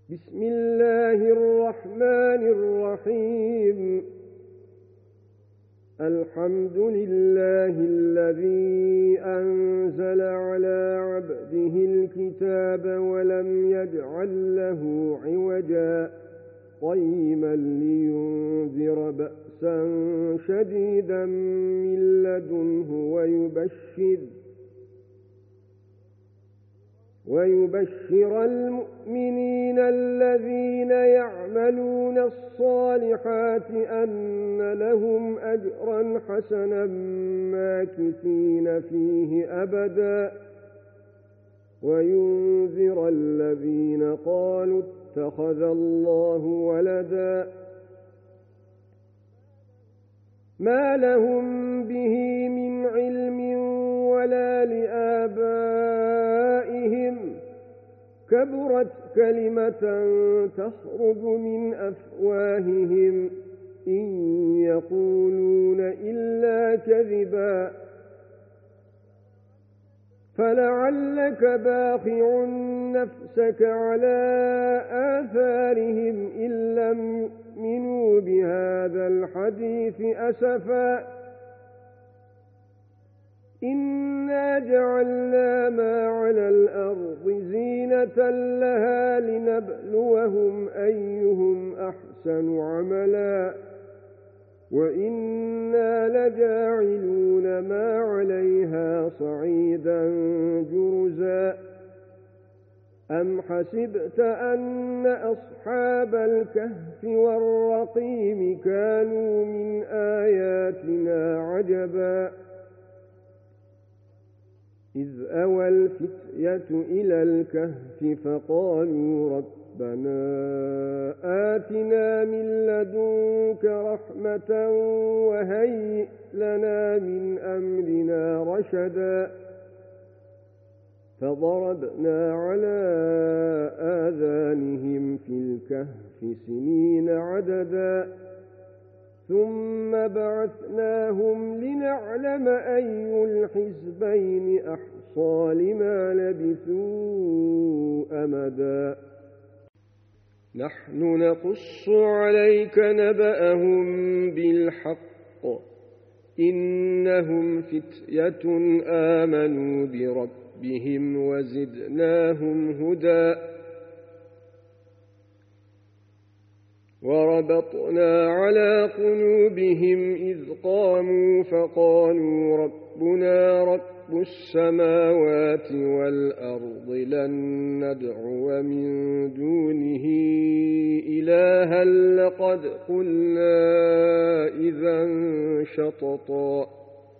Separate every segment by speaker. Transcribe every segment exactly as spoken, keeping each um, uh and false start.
Speaker 1: بسم الله الرحمن الرحيم. الحمد لله الذي أنزل على عبده الكتاب ولم يجعل له عوجا قيما لينذر بأسا شديدا من لدنه ويبشر ويبشر المؤمنين الذين يعملون الصالحات أن لهم أجرا حسنا ماكثين فيه أبدا وينذر الذين قالوا اتخذ الله ولدا ما لهم به من علم ولا لآبائهم كبرت كلمة تخرج من أفواههم إن يقولون إلا كذبا فلعلك باخع نفسك على آثارهم إن لم يؤمنوا بهذا الحديث أسفا إنا جعلنا ما على الأرض زينة لها لنبلوهم أيهم أحسن عملا وإنا لجاعلون ما عليها صعيدا جرزا أم حسبت أن أصحاب الكهف والرقيم كانوا من آياتنا عجبا إذ أوى الفتية إلى الكهف فقالوا ربنا آتنا من لدنك رحمة وهيئ لنا من أمرنا رشدا فضربنا على آذانهم في الكهف سنين عددا ثم بعثناهم لنعلم أي الحزبين أحصى لما لبثوا أمدا نحن نقص عليك نبأهم بالحق إنهم فتية آمنوا بربهم وزدناهم هدى وربطنا على قلوبهم إذ قاموا فقالوا ربنا رب السماوات والأرض لن ندعو من دونه إلها لقد قلنا إذا شططا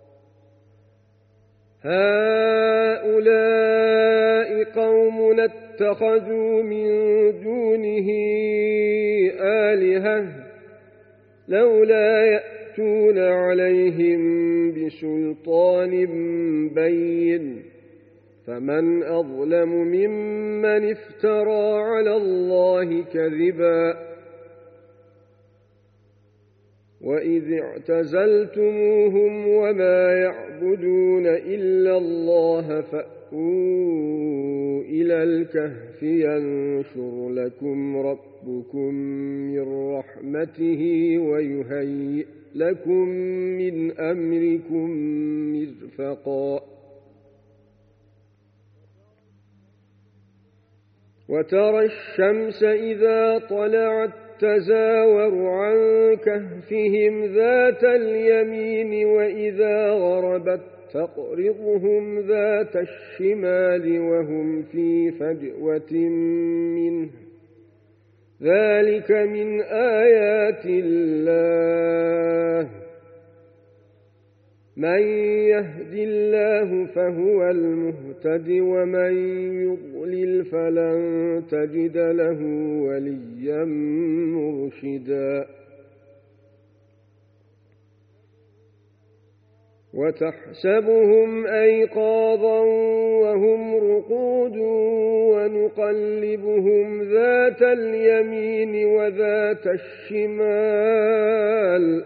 Speaker 1: هؤلاء قوم اتخذوا من دونه آلهة لولا يأتون عليهم بسلطان بين فمن أظلم ممن افترى على الله كذبا وإذ اعتزلتموهم وما يعبدون إلا الله فأووا إلى الكهف ينشر لكم ربكم من رحمته ويهيئ لكم من أمركم مرفقا وترى الشمس إذا طلعت تزاور عن كهفهم ذات اليمين وإذا غربت تقرضهم ذات الشمال وهم في فجوة منه ذلك من آيات الله من يهد الله فهو المهتد ومن يضلل فلن تجد له وليا مرشدا وتحسبهم أيقاظا وهم رقود ونقلبهم ذات اليمين وذات الشمال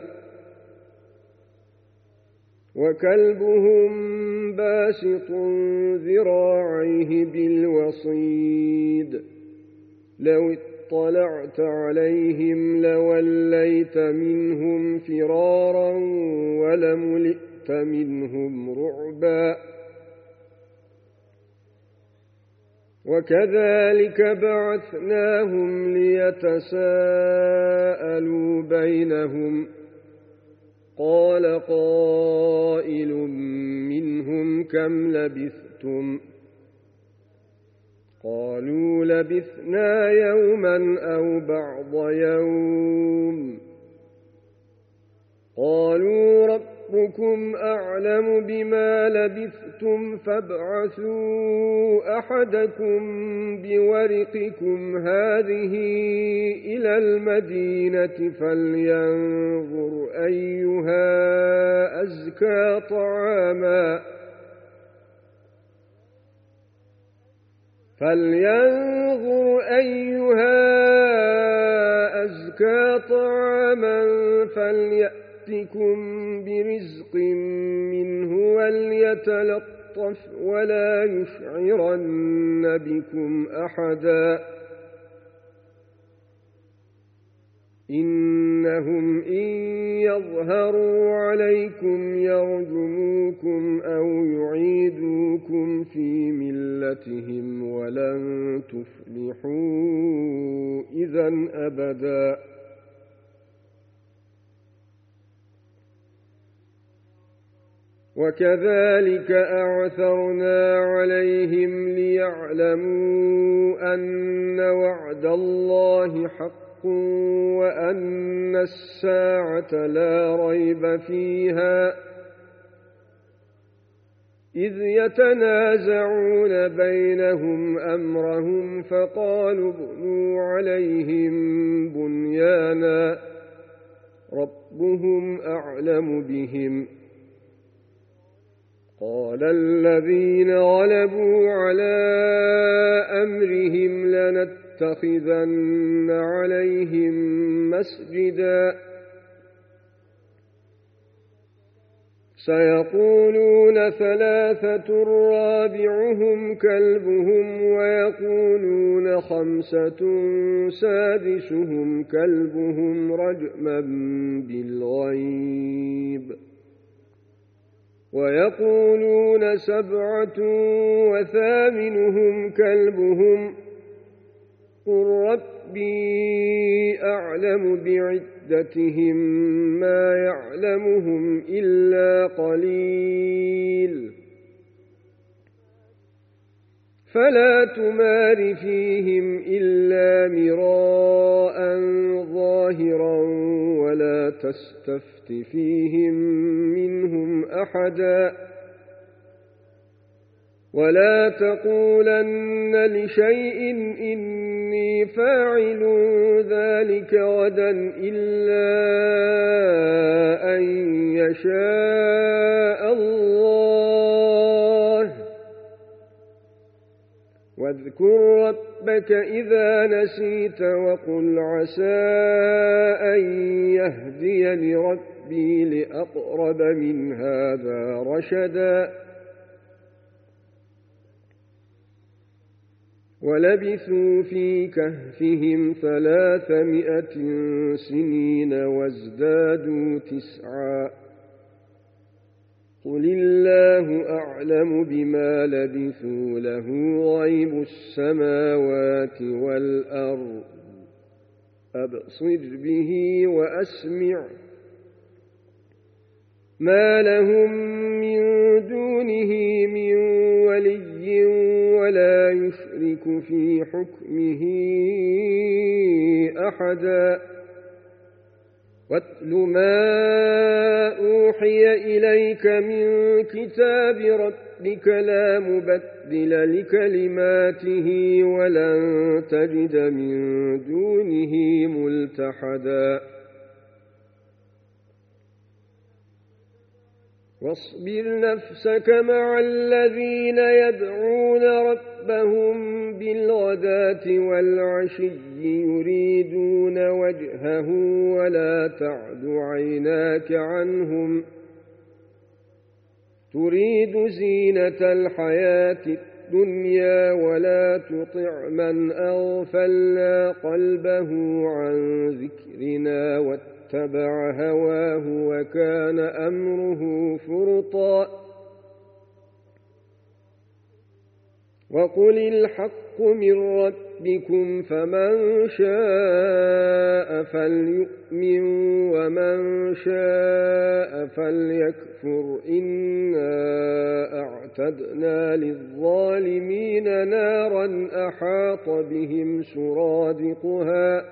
Speaker 1: وكلبهم باسط ذراعيه بالوصيد لو اطلعت عليهم لوليت منهم فرارا ولملئت منهم رعبا وكذلك بعثناهم ليتساءلوا بينهم قال قائل منهم كم لبثتم قالوا لبثنا يوما أو بعض يوم قالوا ربكم أعلم بما لبثتم فابعثوا أحدكم بورقكم هذه إلى المدينة فلينظر أيها أزكى طعاما فلينظر أيها أزكى طعاما فليأتكم برزق منه وليتلطف ولا يشعرن بكم أحدا إنهم إن يظهروا عليكم يرجموكم أو يعيدوكم في ملتهم ولن تفلحوا إذا أبدا وكذلك أعثرنا عليهم ليعلموا أن وعد الله حق وأن الساعة لا ريب فيها إذ يتنازعون بينهم أمرهم فقالوا ابنوا عليهم بنيانا ربهم أعلم بهم قال الذين غلبوا على أمرهم لنتخذن عليهم مسجدا سيقولون ثلاثة رابعهم كلبهم ويقولون خمسة سادسهم كلبهم رجما بالغيب ويقولون سبعة وثامنهم كلبهم قل ربي أعلم بعدتهم ما يعلمهم إلا قليل فلا تمار فيهم إلا مراء ظاهرا ولا تستفت فيهم منهم أحدا ولا تقولن لشيء إني فاعل ذلك غدا إلا أن يشاء الله واذكر ربك إذا نسيت وقل عسى أن يهديني ربي لأقرب من هذا رشدا ولبثوا في كهفهم ثلاثمائة سنين وازدادوا تسعا قل الله أعلم بما لبثوا له غيب السماوات والأرض أبصر به وأسمع ما لهم من دونه من ولي ولا يشرك في حكمه أحدا واتل ما أوحي إليك من كتاب ربك لا مبدل لكلماته ولن تجد من دونه ملتحدا واصبر نفسك مع الذين يدعون ربهم بالغداة والعشي يريدون وجهه ولا تعد عيناك عنهم تريد زينة الحياة الدنيا ولا تطع من أغفلنا قلبه عن ذكرنا واتبع هواه وكان أمره فرطا وقل الحق من ربكم فمن شاء فليؤمن ومن شاء فليكفر إنا أعتدنا للظالمين نارا أحاط بهم سرادقها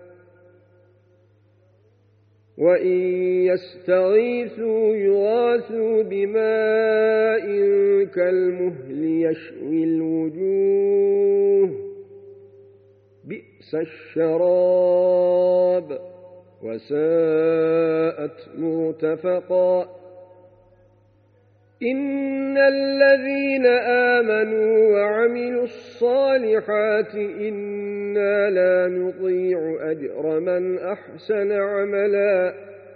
Speaker 1: وإن يستغيثوا يغاثوا بماء كالمهل يشوي الوجوه بئس الشراب وساءت مرتفقا إن الذين آمنوا وعملوا الصالحات إنا لا نضيع أجر من أحسن عملا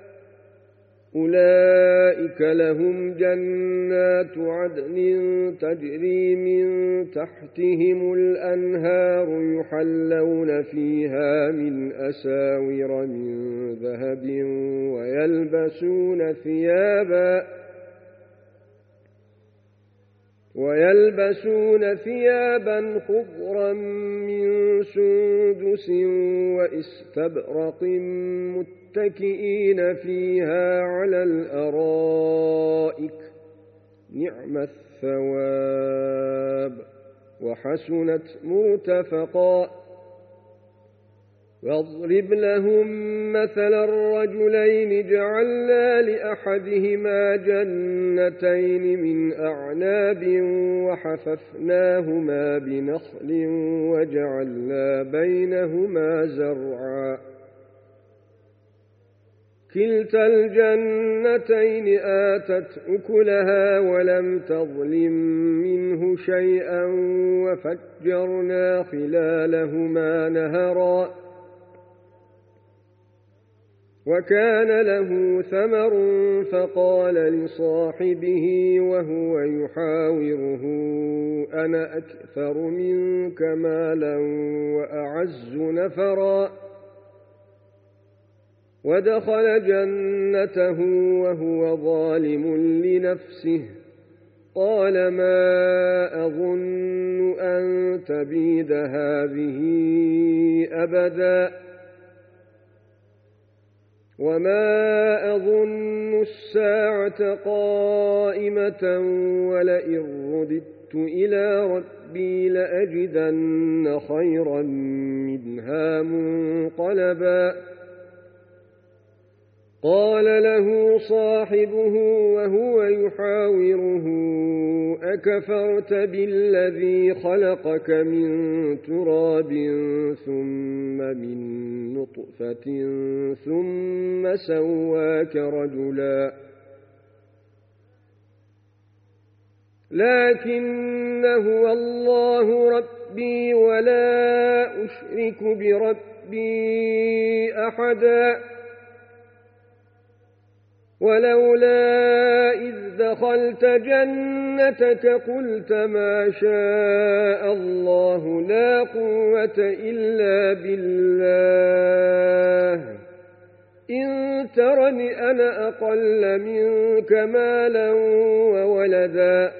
Speaker 1: أولئك لهم جنات عدن تجري من تحتهم الأنهار يحلون فيها من أساور من ذهب ويلبسون ثيابا ويلبسون ثيابا خضرا من سندس واستبرق متكئين فيها على الأرائك نعم الثواب وحسنت مرتفقا واضرب لهم مثل الرجلين جعلنا لأحدهما جنتين من أعناب وحففناهما بنخل وجعلنا بينهما زرعا كلتا الجنتين آتت أكلها ولم تظلم منه شيئا وفجرنا خلالهما نهرا وكان له ثمر فقال لصاحبه وهو يحاوره أنا أكثر منك مالا وأعز نفرا ودخل جنته وهو ظالم لنفسه قال ما أظن أن تبيد هذه أبدا وما أظن الساعة قائمة ولئن رددت إلى ربي لأجدن خيرا منها منقلبا قال له صاحبه وهو يحاوره أكفرت بالذي خلقك من تراب ثم من نطفة ثم سواك رجلا لكن هو الله ربي ولا أشرك بربي أحدا ولولا إذ دخلت جنتك قلت ما شاء الله لا قوة إلا بالله إن ترني أنا أقل منك مالا وولدا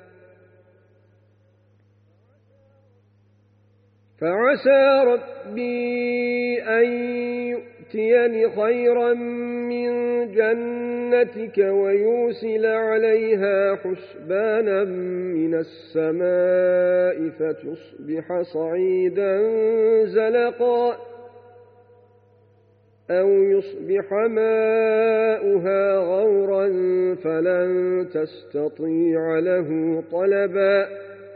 Speaker 1: فعسى ربي أن يؤتيني خيرا من جنتك ويرسل عليها حسبانا من السماء فتصبح صعيدا زلقا أو يصبح ماؤها غورا فلن تستطيع له طلبا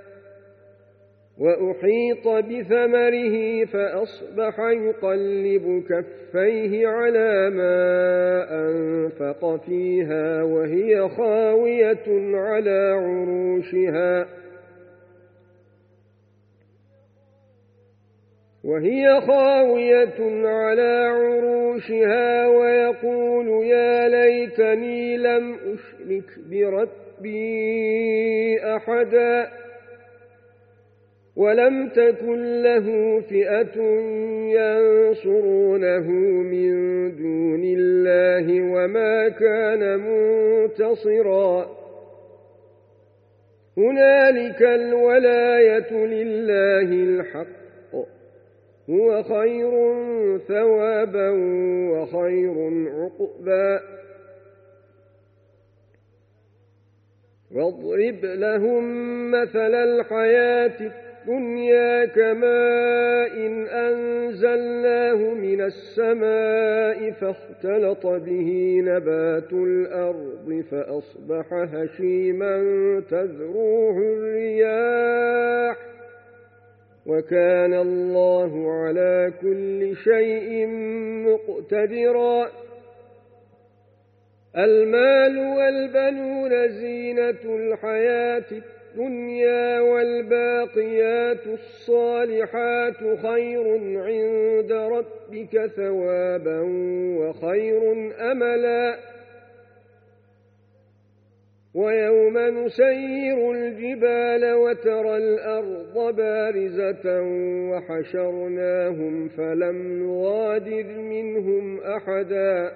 Speaker 1: وأحيط بثمره فأصبح يقلب كفيه على ما أنفق فيها وهي خاوية على عروشها وهي خاوية على عروشها ويقول يا ليتني لم أشرك بربي أحدا ولم تكن له فئة ينصرونه من دون الله وما كان منتصرا هنالك الولاية لله الحق هو خير ثوابا وخير عقبا واضرب لهم مثل الحياة الدنيا كماء إن أنزلناه من السماء فاختلط به نبات الأرض فأصبح هشيما تذروه الرياح وكان الله على كل شيء مقتدرا المال والبنون زينة الحياة الدنيا والباقيات الصالحات خير عند ربك ثوابا وخير أملا ويوم نسير الجبال وترى الأرض بارزة وحشرناهم فلم نغادر منهم أحدا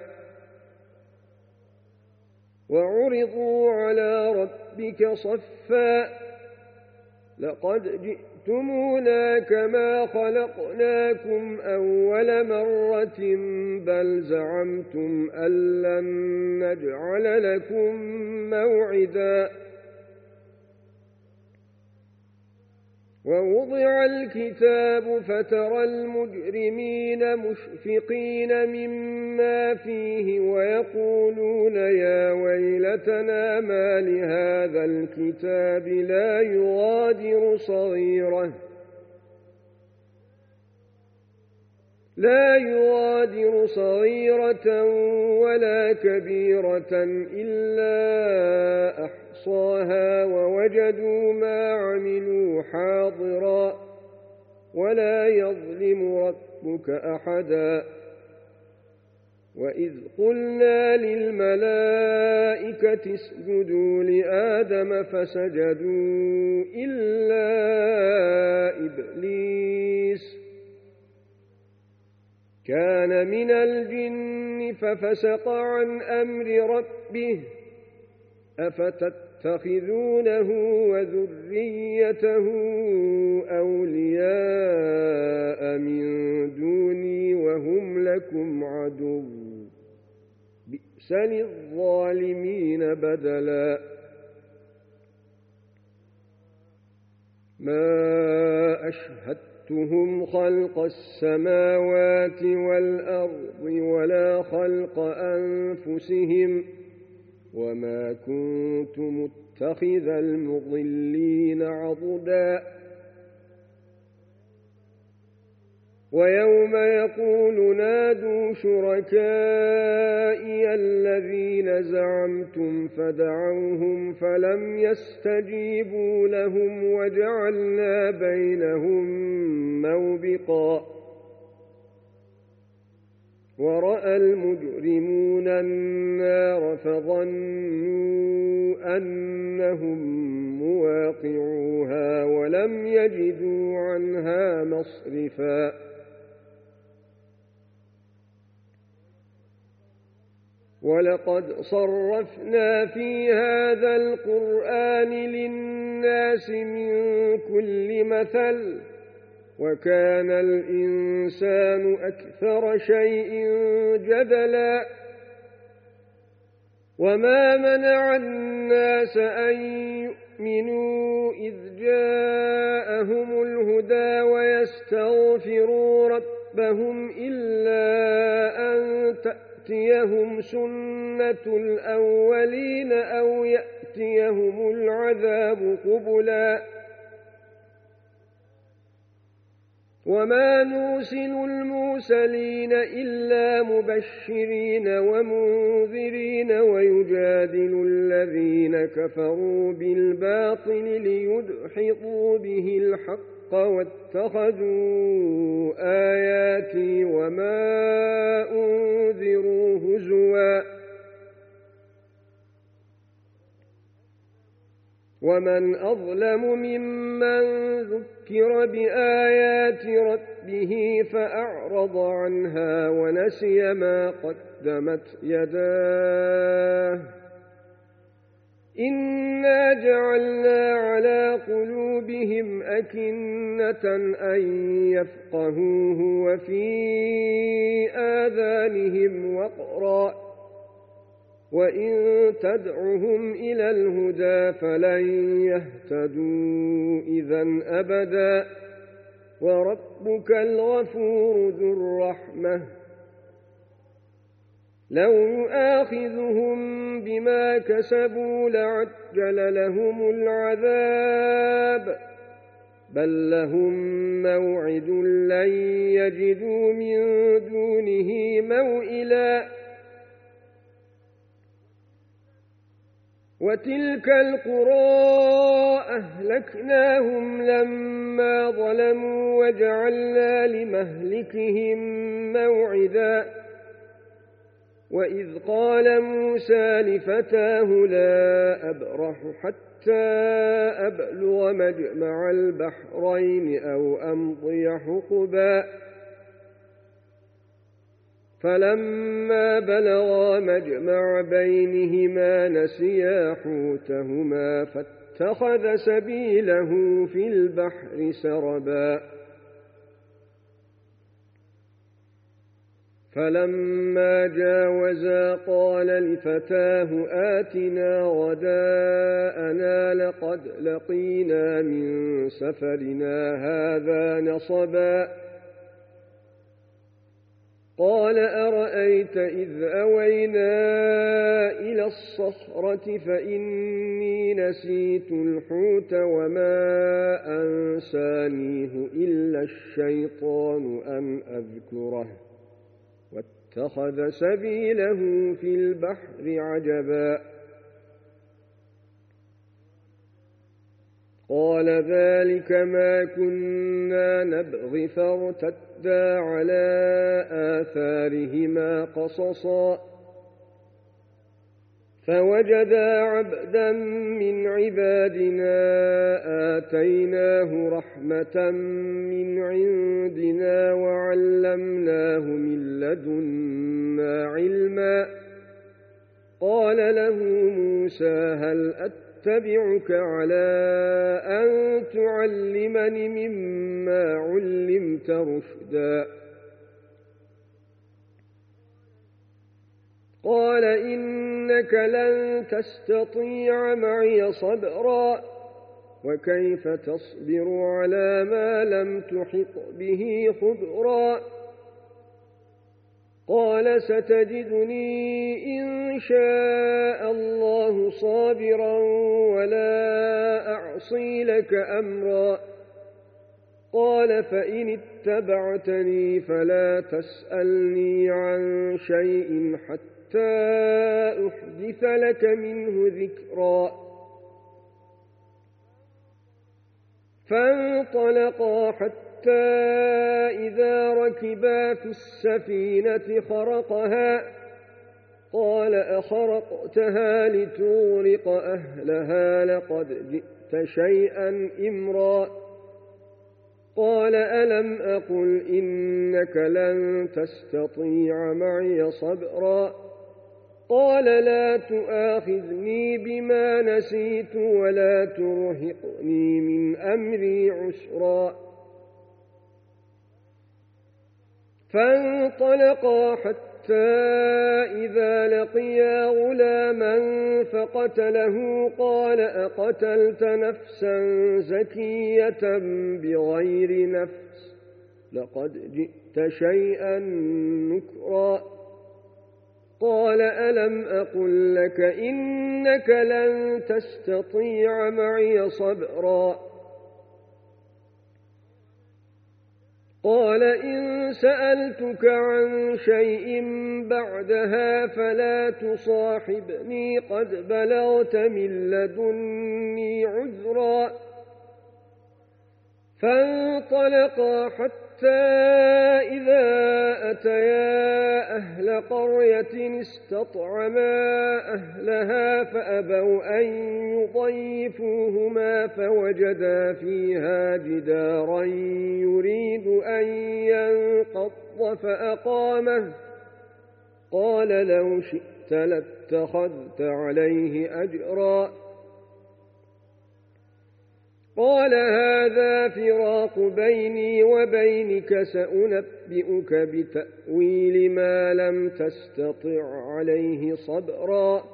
Speaker 1: وعرضوا على ربك صفا لقد جئتمونا كما خلقناكم أول مرة بل زعمتم أن لن نجعل لكم موعدا ووضع الكتاب فترى المجرمين مشفقين مما فيه ويقولون يا ويلتنا ما لهذا الكتاب لا يغادر صغيرة لا يغادر صغيرة ولا كبيرة إلا أحصاها ووجدوا ما عملوا حاضرا ولا يظلم ربك أحدا وإذ قلنا للملائكة اسجدوا لآدم فسجدوا إلا إبليس كان من الجن ففسق عن أمر ربه أفتتخذونه وذريته أولياء من دوني وهم لكم عدو بئس للظالمين بدلا ما أشهدتهم خلق السماوات والأرض ولا خلق أنفسهم وما كنت متخذ المضلين عضدا ويوم يقول نادوا شركائي الذين زعمتم فدعوهم فلم يستجيبوا لهم وجعلنا بينهم موبقا ورأى المجرمون النار فظنوا أنهم مواقعوها ولم يجدوا عنها مصرفا ولقد صرفنا في هذا القرآن للناس من كل مثل وكان الإنسان أكثر شيء جدلا وما منع الناس أن يؤمنوا إذ جاءهم الهدى ويستغفروا ربهم إلا أن تأتيهم سنة الأولين أو يأتيهم العذاب قبلا وما نرسل المرسلين إلا مبشرين ومنذرين ويجادل الذين كفروا بالباطل ليدحضوا به الحق واتخذوا آياتي وما أنذروا هزوا ومن أظلم ممن ذكر بآيات ربه فأعرض عنها ونسي ما قدمت يداه إنا جعلنا على قلوبهم أكنة أن يفقهوه وفي آذانهم وقرا وإن تدعهم إلى الهدى فلن يهتدوا إذًا أبدا وربك الغفور ذو الرحمة لو يؤاخذهم بما كسبوا لعجل لهم العذاب بل لهم موعد لن يجدوا من دونه موئلا وتلك القرى أهلكناهم لما ظلموا وجعلنا لمهلكهم موعدا وإذ قال موسى لفتاه لا أبرح حتى أبلغ مجمع البحرين أو أمضي حقبا فلما بلغا مجمع بينهما نسيا حوتهما فاتخذ سبيله في البحر سربا فلما جاوزا قال لفتاه آتنا غداءنا لقد لقينا من سفرنا هذا نصبا قال أرأيت إذ أوينا إلى الصخرة فإني نسيت الحوت وما أنسانيه إلا الشيطان أن أذكره واتخذ سبيله في البحر عجبا قال ذلك ما كنا نبغي فارتدا على آثارهما قصصا فوجدا عبدا من عبادنا آتيناه رحمة من عندنا وعلمناه من لدنا علما قال له موسى هل أتبعك على أن تعلمني مما علمت رشدا قال إنك لن تستطيع معي صبرا وكيف تصبر على ما لم تحط به خبرا قال ستجدني إن شاء الله صابرا ولا أعصي لك أمرا قال فإن اتبعتني فلا تسألني عن شيء حتى أحدث لك منه ذكرا فانطلقا حتى إذا ركبا في السفينة خرقها قال أخرقتها لتغرق أهلها لقد جئت شيئا إمرا قال ألم أقل إنك لن تستطيع معي صبرا قال لا تؤاخذني بما نسيت ولا ترهقني من أمري عسرا فانطلقا حتى إذا لقيا غلاما فقتله قال أقتلت نفسا زكية بغير نفس لقد جئت شيئا نكرا قال ألم أقل لك إنك لن تستطيع معي صبرا قال إن سألتك عن شيء بعدها فلا تصاحبني قد بلغت من لدني عذرا فانطلقا حتى إذا أتيا أهل دخل قرية استطعما أهلها فأبوا أن يضيفوهما فوجدا فيها جدارا يريد أن ينقض فأقامه قال لو شئت لاتخذت عليه أجرا قال هذا فراق بيني وبينك سأنبئك بتأويل ما لم تستطع عليه صبرا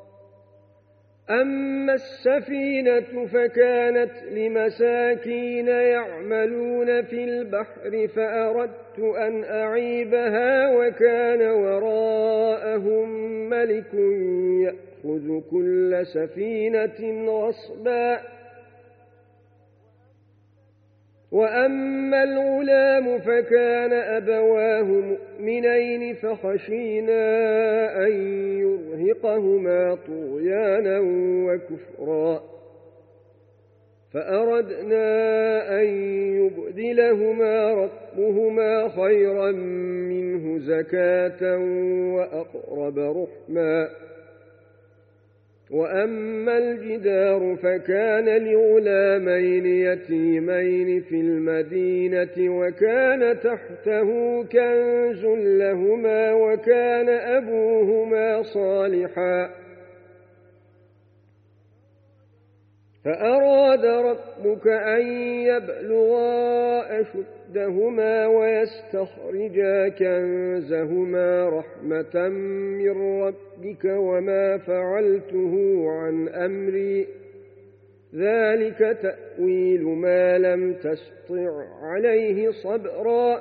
Speaker 1: أما السفينة فكانت لمساكين يعملون في البحر فأردت أن أعيبها وكان وراءهم ملك يأخذ كل سفينة غصبا وأما الغلام فكان أبواه مؤمنين فخشينا أن يرهقهما طغيانا وكفرا فأردنا أن يبدلهما ربهما خيرا منه زكاة وأقرب رحما وأما الجدار فكان لغلامين يتيمين في المدينة وكان تحته كنز لهما وكان أبوهما صالحا فأراد ربك أن يبلغا أشدهما ويستخرجا كنزهما رحمة من ربك وما فعلته عن أمري ذلك تأويل ما لم تسطع عليه صبرا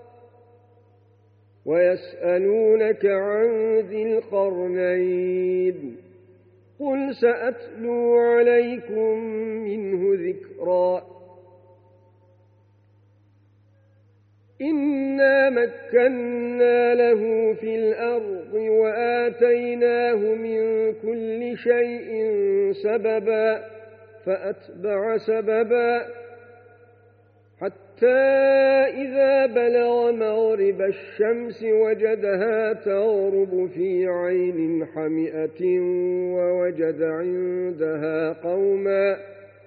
Speaker 1: ويسألونك عن ذي القرنين قل سأتلو عليكم منه ذكرا إنا مكنا له في الأرض وآتيناه من كل شيء سببا فأتبع سببا حتى إذا بلغ مغرب الشمس وجدها تغرب في عين حمئة ووجد عندها قوما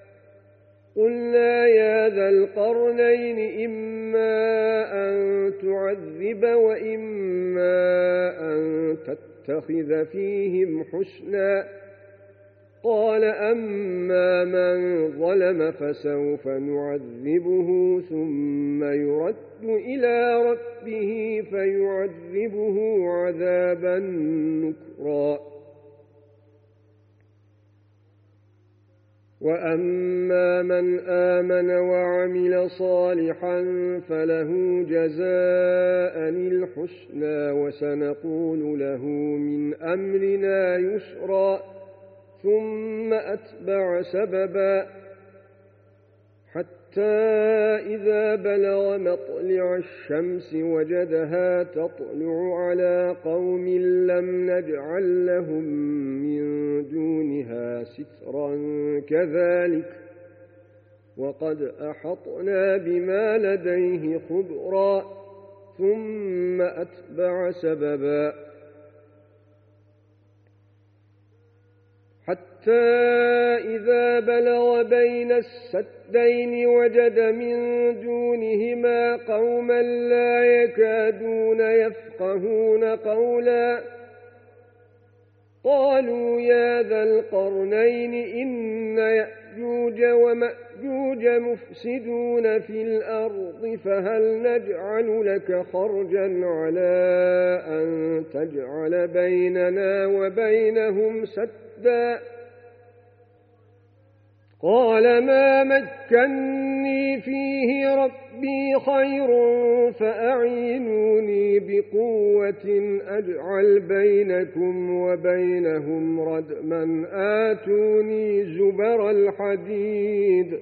Speaker 1: قلنا يا ذا القرنين إما أن تعذب وإما أن تتخذ فيهم حسنا قال أما من ظلم فسوف نعذبه ثم يرد إلى ربه فيعذبه عذابا نكرا وأما من آمن وعمل صالحا فله جزاء الحسنى وسنقول له من أمرنا يسرا ثم أتبع سببا حتى إذا بلغ مطلع الشمس وجدها تطلع على قوم لم نجعل لهم من دونها سترا كذلك وقد أحطنا بما لديه خبرا ثم أتبع سببا حتى إذا بلغ بين السدين وجد من دونهما قوما لا يكادون يفقهون قولا قالوا يا ذا القرنين إن يأجوج ومأجوج مفسدون في الأرض فهل نجعل لك خرجا على أن تجعل بيننا وبينهم سدا قال ما مكني فيه ربي خير فأعينوني بقوة أجعل بينكم وبينهم ردما آتوني زبر الحديد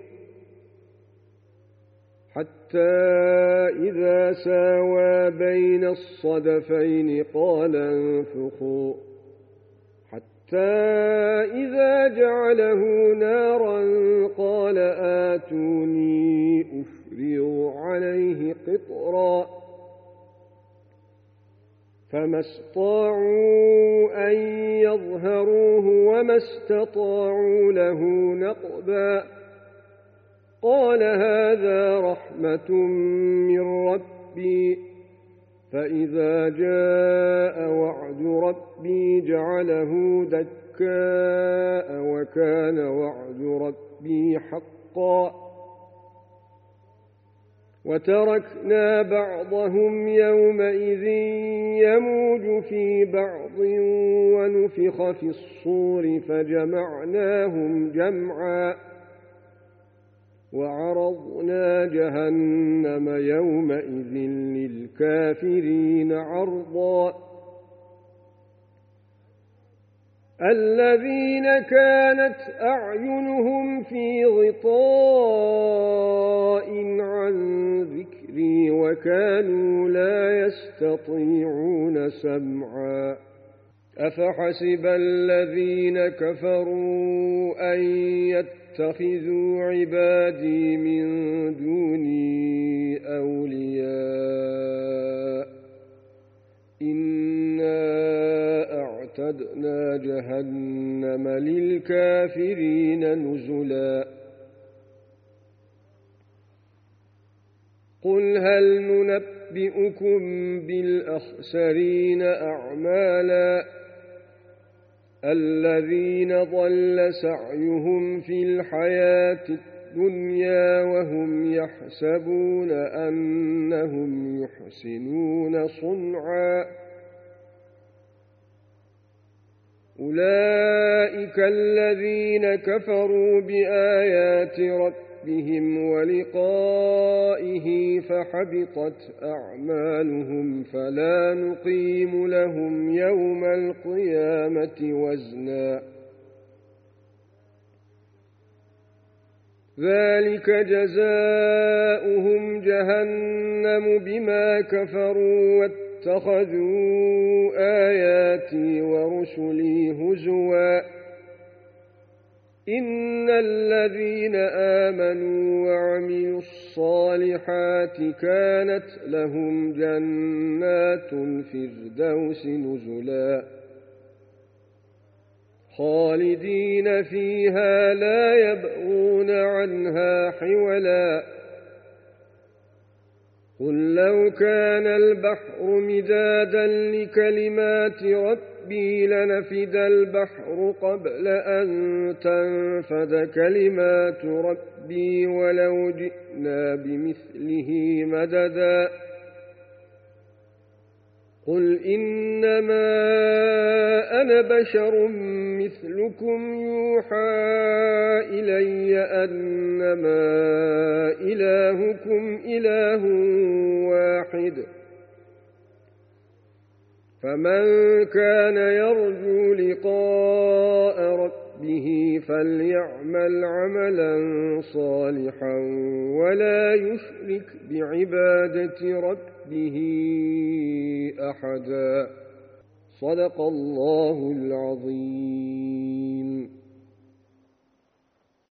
Speaker 1: حتى إذا ساوى بين الصدفين قال انفخوا حتى إذا جعله نارا قال آتوني أفرغ عليه قطرا فما استطاعوا أن يظهروه وما استطاعوا له نقبا قال هذا رحمة من ربي فإذا جاء وعد ربي جعله دكاء وكان وعد ربي حقا وتركنا بعضهم يومئذ يموج في بعض ونفخ في الصور فجمعناهم جمعا وعرضنا جهنم يومئذ للكافرين عرضا الذين كانت أعينهم في غطاء عن ذكري وكانوا لا يستطيعون سمعا أفحسب الذين كفروا أن يتخذوا عبادي من دوني أولياء إنا أعتدنا جهنم للكافرين نزلا قل هل ننبئكم بالأخسرين أعمالا الذين ضل سعيهم في الحياة الدنيا وهم يحسبون أنهم يحسنون صنعا أولئك الذين كفروا بآيات ربهم ولقائه فحبطت أعمالهم فلا نقيم لهم يوم القيامة وزنا ذلك جزاؤهم جهنم بما كفروا واتخذوا آياتي ورسلي هزوا إن الذين آمنوا وعملوا الصالحات كانت لهم جنات الفردوس نزلا خالدين فيها لا يبغون عنها حولا قل لو كان البحر مدادا لكلمات ربي لنفد البحر قبل أن تنفد كلمات ربي ولو جئنا بمثله مددا قل إنما أنا بشر مثلكم يوحى إلي أنما إلهكم إله واحد فمن كان يرجو لقاء ربه فليعمل عملا صالحا ولا يشرك بعبادة ربه أحدا صدق الله العظيم.